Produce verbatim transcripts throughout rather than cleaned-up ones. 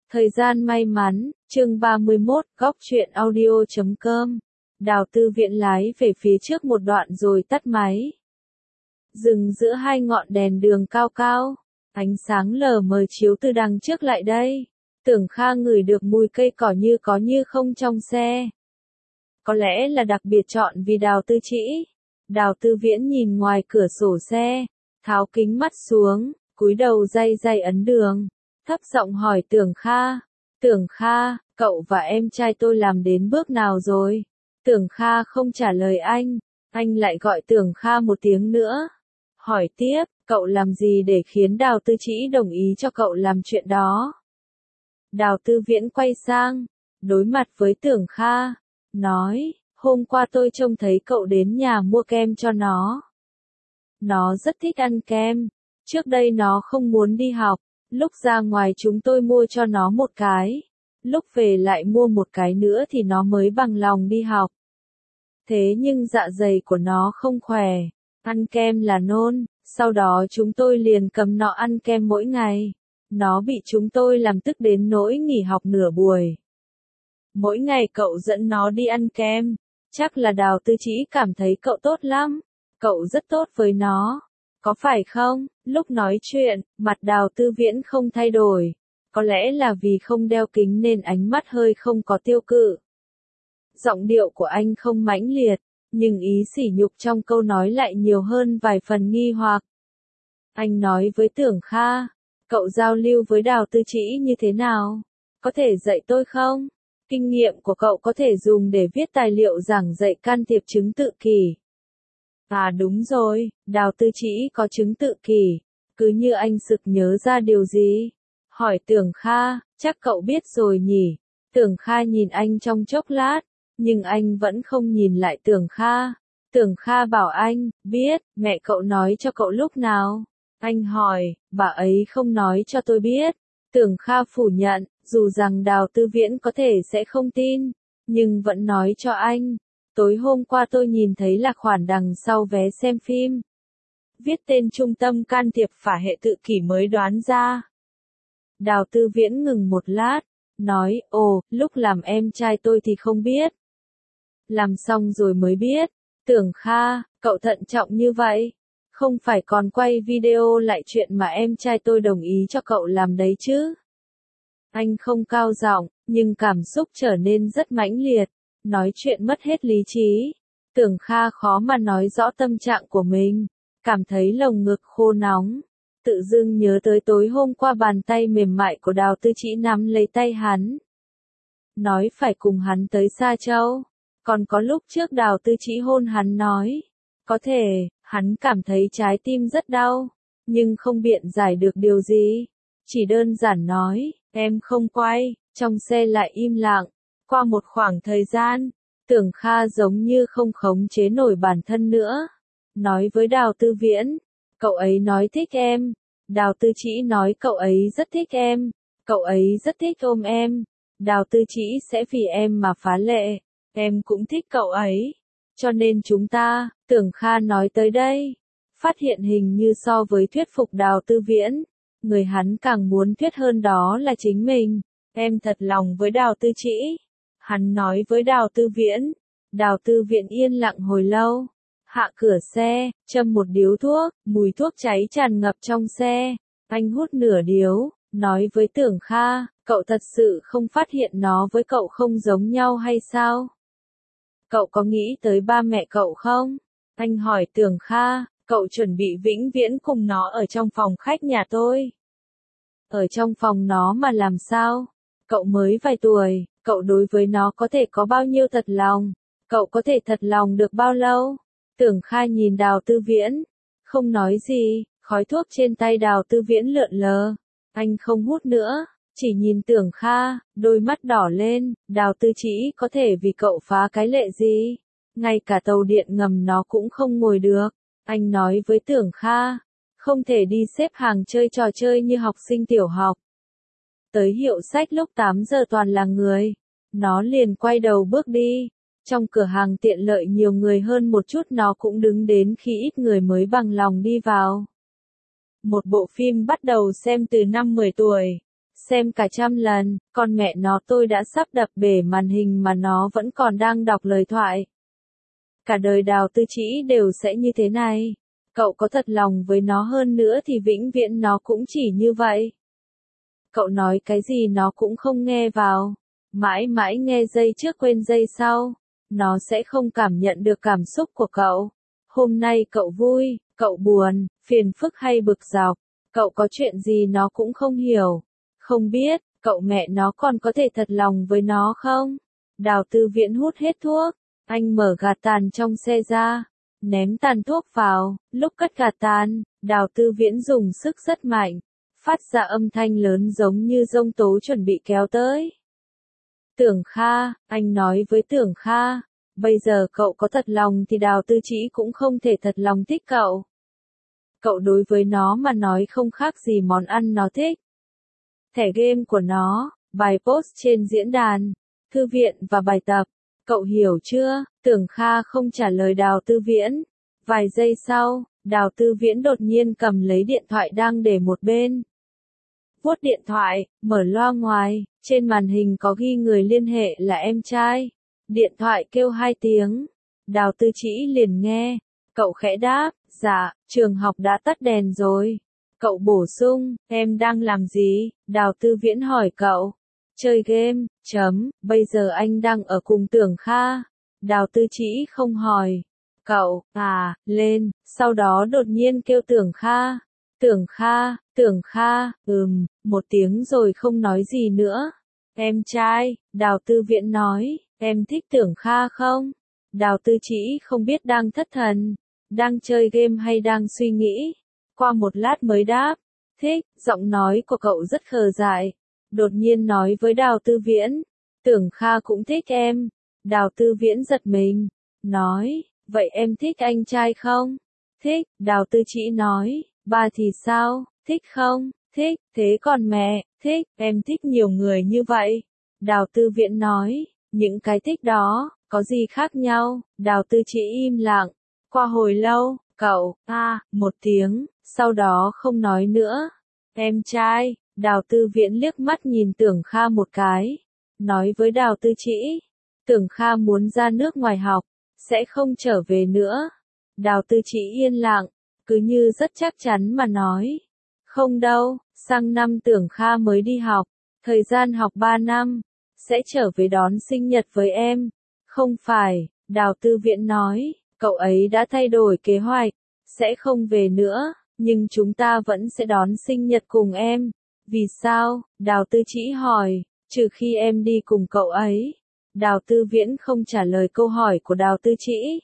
Thời gian may mắn, chương ba mươi mốt, góc truyện audio chấm com. Đào Tư Viễn lái về phía trước một đoạn rồi tắt máy. Dừng giữa hai ngọn đèn đường cao cao, ánh sáng lờ mờ chiếu từ đằng trước lại đây. Tưởng Kha ngửi được mùi cây cỏ như có như không trong xe. Có lẽ là đặc biệt chọn vì Đào Tư Chỉ. Đào Tư Viễn nhìn ngoài cửa sổ xe, tháo kính mắt xuống, cúi đầu day day ấn đường. Thấp giọng hỏi Tưởng Kha, Tưởng Kha, cậu và em trai tôi làm đến bước nào rồi? Tưởng Kha không trả lời anh, anh lại gọi Tưởng Kha một tiếng nữa. Hỏi tiếp, cậu làm gì để khiến Đào Tư Chỉ đồng ý cho cậu làm chuyện đó? Đào Tư Viễn quay sang, đối mặt với Tưởng Kha, nói, hôm qua tôi trông thấy cậu đến nhà mua kem cho nó. Nó rất thích ăn kem, trước đây nó không muốn đi học. Lúc ra ngoài chúng tôi mua cho nó một cái, lúc về lại mua một cái nữa thì nó mới bằng lòng đi học. Thế nhưng dạ dày của nó không khỏe, ăn kem là nôn, sau đó chúng tôi liền cấm nó ăn kem mỗi ngày. Nó bị chúng tôi làm tức đến nỗi nghỉ học nửa buổi. Mỗi ngày cậu dẫn nó đi ăn kem, chắc là Đào Tư Chỉ cảm thấy cậu tốt lắm, cậu rất tốt với nó. Có phải không? Lúc nói chuyện, mặt Đào Tư Viễn không thay đổi. Có lẽ là vì không đeo kính nên ánh mắt hơi không có tiêu cự. Giọng điệu của anh không mãnh liệt, nhưng ý sỉ nhục trong câu nói lại nhiều hơn vài phần nghi hoặc. Anh nói với Tưởng Kha, cậu giao lưu với Đào Tư Chỉ như thế nào? Có thể dạy tôi không? Kinh nghiệm của cậu có thể dùng để viết tài liệu giảng dạy can thiệp chứng tự kỷ. À đúng rồi, Đào Tư Chỉ có chứng tự kỷ, cứ như anh sực nhớ ra điều gì. Hỏi Tưởng Kha, chắc cậu biết rồi nhỉ? Tưởng Kha nhìn anh trong chốc lát, nhưng anh vẫn không nhìn lại Tưởng Kha. Tưởng Kha bảo anh, biết, mẹ cậu nói cho cậu lúc nào? Anh hỏi, bà ấy không nói cho tôi biết. Tưởng Kha phủ nhận, dù rằng Đào Tư Viễn có thể sẽ không tin, nhưng vẫn nói cho anh. Tối hôm qua tôi nhìn thấy là khoản đằng sau vé xem phim. Viết tên trung tâm can thiệp phả hệ tự kỷ mới đoán ra. Đào Tư Viễn ngừng một lát, nói, ồ, lúc làm em trai tôi thì không biết. Làm xong rồi mới biết. Tưởng Kha, cậu thận trọng như vậy. Không phải còn quay video lại chuyện mà em trai tôi đồng ý cho cậu làm đấy chứ. Anh không cao giọng, nhưng cảm xúc trở nên rất mãnh liệt. Nói chuyện mất hết lý trí. Tưởng Kha khó mà nói rõ tâm trạng của mình. Cảm thấy lồng ngực khô nóng. Tự dưng nhớ tới tối hôm qua bàn tay mềm mại của Đào Tư Chỉ nắm lấy tay hắn. Nói phải cùng hắn tới Sa Châu. Còn có lúc trước Đào Tư Chỉ hôn hắn nói. Có thể, hắn cảm thấy trái tim rất đau. Nhưng không biện giải được điều gì. Chỉ đơn giản nói, em không quay. Trong xe lại im lặng. Qua một khoảng thời gian, Tưởng Kha giống như không khống chế nổi bản thân nữa. Nói với Đào Tư Viễn, cậu ấy nói thích em. Đào Tư Chỉ nói cậu ấy rất thích em. Cậu ấy rất thích ôm em. Đào Tư Chỉ sẽ vì em mà phá lệ. Em cũng thích cậu ấy. Cho nên chúng ta, Tưởng Kha nói tới đây. Phát hiện hình như so với thuyết phục Đào Tư Viễn, người hắn càng muốn thuyết hơn đó là chính mình. Em thật lòng với Đào Tư Chỉ. Hắn nói với Đào Tư Viễn. Đào Tư Viễn yên lặng hồi lâu. Hạ cửa xe, châm một điếu thuốc, mùi thuốc cháy tràn ngập trong xe. Anh hút nửa điếu, nói với Tưởng Kha, cậu thật sự không phát hiện nó với cậu không giống nhau hay sao? Cậu có nghĩ tới ba mẹ cậu không? Anh hỏi Tưởng Kha, cậu chuẩn bị vĩnh viễn cùng nó ở trong phòng khách nhà tôi. Ở trong phòng nó mà làm sao? Cậu mới vài tuổi, cậu đối với nó có thể có bao nhiêu thật lòng? Cậu có thể thật lòng được bao lâu? Tưởng Kha nhìn Đào Tư Viễn, không nói gì, khói thuốc trên tay Đào Tư Viễn lượn lờ. Anh không hút nữa, chỉ nhìn Tưởng Kha, đôi mắt đỏ lên. Đào Tư Chỉ có thể vì cậu phá cái lệ gì? Ngay cả tàu điện ngầm nó cũng không ngồi được. Anh nói với Tưởng Kha, không thể đi xếp hàng chơi trò chơi như học sinh tiểu học. Tới hiệu sách lúc tám giờ toàn là người. Nó liền quay đầu bước đi. Trong cửa hàng tiện lợi nhiều người hơn một chút nó cũng đứng đến khi ít người mới bằng lòng đi vào. Một bộ phim bắt đầu xem từ năm mười tuổi. xem cả trăm lần, con mẹ nó tôi đã sắp đập bể màn hình mà nó vẫn còn đang đọc lời thoại. Cả đời Đào Tư Trĩ đều sẽ như thế này. Cậu có thật lòng với nó hơn nữa thì vĩnh viễn nó cũng chỉ như vậy. Cậu nói cái gì nó cũng không nghe vào. Mãi mãi nghe giây trước quên giây sau. Nó sẽ không cảm nhận được cảm xúc của cậu. Hôm nay cậu vui, cậu buồn, phiền phức hay bực dọc. Cậu có chuyện gì nó cũng không hiểu. Không biết, cậu mẹ nó còn có thể thật lòng với nó không? Đào Tư Viễn hút hết thuốc. Anh mở gạt tàn trong xe ra. Ném tàn thuốc vào. Lúc cất gạt tàn, Đào Tư Viễn dùng sức rất mạnh. Phát ra âm thanh lớn giống như giông tố chuẩn bị kéo tới. Tưởng Kha, anh nói với Tưởng Kha. Bây giờ cậu có thật lòng thì Đào Tư Trĩ cũng không thể thật lòng thích cậu. Cậu đối với nó mà nói không khác gì món ăn nó thích. Thẻ game của nó, bài post trên diễn đàn, thư viện và bài tập. Cậu hiểu chưa? Tưởng Kha không trả lời Đào Tư Viễn. Vài giây sau, Đào Tư Viễn đột nhiên cầm lấy điện thoại đang để một bên. Vuốt điện thoại, mở loa ngoài, trên màn hình có ghi người liên hệ là em trai. Điện thoại kêu hai tiếng. Đào Tư Trĩ liền nghe. Cậu khẽ đáp, dạ, trường học đã tắt đèn rồi. Cậu bổ sung, em đang làm gì? Đào Tư Viễn hỏi cậu. Chơi game, chấm, bây giờ anh đang ở cùng Tưởng Kha. Đào Tư Trĩ không hỏi. Cậu, à, lên, sau đó đột nhiên kêu Tưởng Kha. Tưởng Kha, Tưởng Kha, ừm, một tiếng rồi không nói gì nữa. Em trai, Đào Tư Viễn nói, em thích Tưởng Kha không? Đào Tư Trĩ không biết đang thất thần, đang chơi game hay đang suy nghĩ. Qua một lát mới đáp, thích, giọng nói của cậu rất khờ dại. Đột nhiên nói với Đào Tư Viễn, Tưởng Kha cũng thích em. Đào Tư Viễn giật mình, nói, vậy em thích anh trai không? Thích, Đào Tư Trĩ nói, ba thì sao, thích không? Thích, thế còn mẹ, thích, em thích nhiều người như vậy. Đào Tư Viễn nói, những cái thích đó, có gì khác nhau? Đào Tư Trĩ im lặng, qua hồi lâu, cậu, a, à, một tiếng, sau đó không nói nữa. Em trai, Đào Tư Viễn liếc mắt nhìn Tưởng Kha một cái, nói với Đào Tư Trĩ, Tưởng Kha muốn ra nước ngoài học, sẽ không trở về nữa. Đào Tư Trĩ yên lặng, cứ như rất chắc chắn mà nói, không đâu, sang năm Tưởng Kha mới đi học, thời gian học ba năm, sẽ trở về đón sinh nhật với em. Không phải, Đào Tư Viễn nói, cậu ấy đã thay đổi kế hoạch, sẽ không về nữa, nhưng chúng ta vẫn sẽ đón sinh nhật cùng em. Vì sao? Đào Tư Trĩ hỏi, trừ khi em đi cùng cậu ấy. Đào Tư Viễn không trả lời câu hỏi của Đào Tư Trĩ.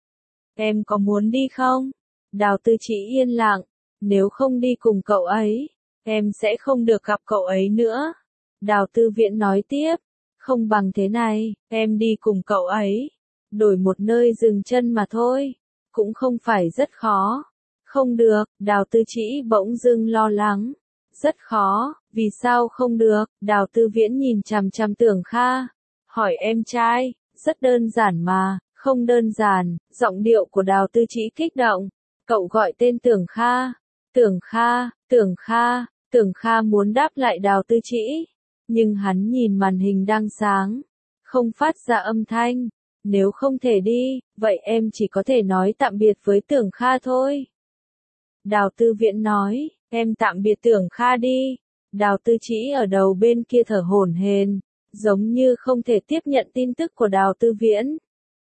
Em có muốn đi không? Đào Tư Trĩ yên lặng, nếu không đi cùng cậu ấy, em sẽ không được gặp cậu ấy nữa. Đào Tư Viễn nói tiếp, không bằng thế này, em đi cùng cậu ấy, đổi một nơi dừng chân mà thôi, cũng không phải rất khó. Không được, Đào Tư Trĩ bỗng dưng lo lắng. Rất khó, vì sao không được? Đào Tư Viễn nhìn chằm chằm Tưởng Kha, hỏi em trai, rất đơn giản mà, không đơn giản. Giọng điệu của Đào Tư Trĩ kích động. Cậu gọi tên Tưởng Kha. Tưởng Kha, Tưởng Kha, Tưởng Kha muốn đáp lại Đào Tư Trĩ, nhưng hắn nhìn màn hình đang sáng, không phát ra âm thanh. Nếu không thể đi, vậy em chỉ có thể nói tạm biệt với Tưởng Kha thôi. Đào Tư Viễn nói, em tạm biệt Tưởng Kha đi. Đào Tư Trĩ ở đầu bên kia thở hổn hển, giống như không thể tiếp nhận tin tức của Đào Tư Viễn.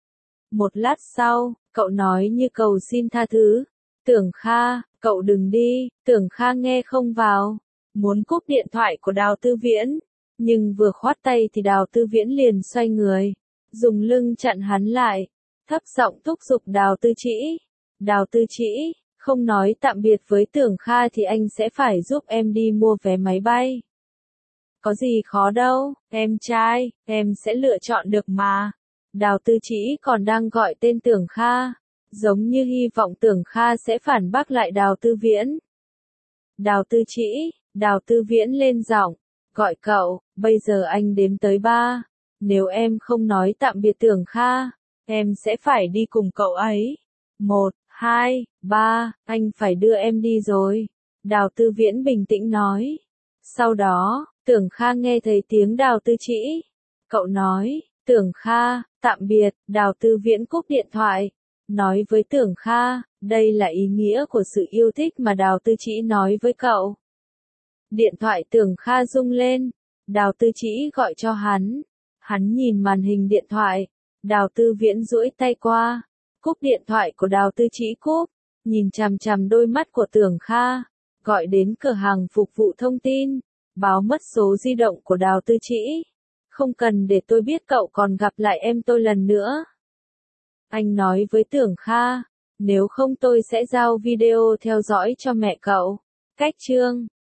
Một lát sau, cậu nói như cầu xin tha thứ. Tưởng Kha, cậu đừng đi. Tưởng Kha nghe không vào, muốn cúp điện thoại của Đào Tư Viễn, nhưng vừa khoát tay thì Đào Tư Viễn liền xoay người, dùng lưng chặn hắn lại, thấp giọng thúc giục Đào Tư Trĩ. Đào Tư Trĩ, không nói tạm biệt với Tưởng Kha thì anh sẽ phải giúp em đi mua vé máy bay. Có gì khó đâu, em trai, em sẽ lựa chọn được mà. Đào Tư Trĩ còn đang gọi tên Tưởng Kha, giống như hy vọng Tưởng Kha sẽ phản bác lại Đào Tư Viễn. Đào Tư Trĩ, Đào Tư Viễn lên giọng, gọi cậu, bây giờ anh đếm tới ba. Nếu em không nói tạm biệt Tưởng Kha, em sẽ phải đi cùng cậu ấy. Một, hai, ba, anh phải đưa em đi rồi. Đào Tư Viễn bình tĩnh nói. Sau đó, Tưởng Kha nghe thấy tiếng Đào Tư Trĩ. Cậu nói, Tưởng Kha, tạm biệt, Đào Tư Viễn cúp điện thoại. Nói với Tưởng Kha, đây là ý nghĩa của sự yêu thích mà Đào Tư Trĩ nói với cậu. Điện thoại Tưởng Kha rung lên. Đào Tư Trĩ gọi cho hắn. Hắn nhìn màn hình điện thoại. Đào Tư Viễn duỗi tay qua. Cúp điện thoại của Đào Tư Trĩ cúp. Nhìn chằm chằm đôi mắt của Tưởng Kha. Gọi đến cửa hàng phục vụ thông tin. Báo mất số di động của Đào Tư Trĩ. Không cần để tôi biết cậu còn gặp lại em tôi lần nữa. Anh nói với Tưởng Kha. Nếu không tôi sẽ giao video theo dõi cho mẹ cậu. Cách chương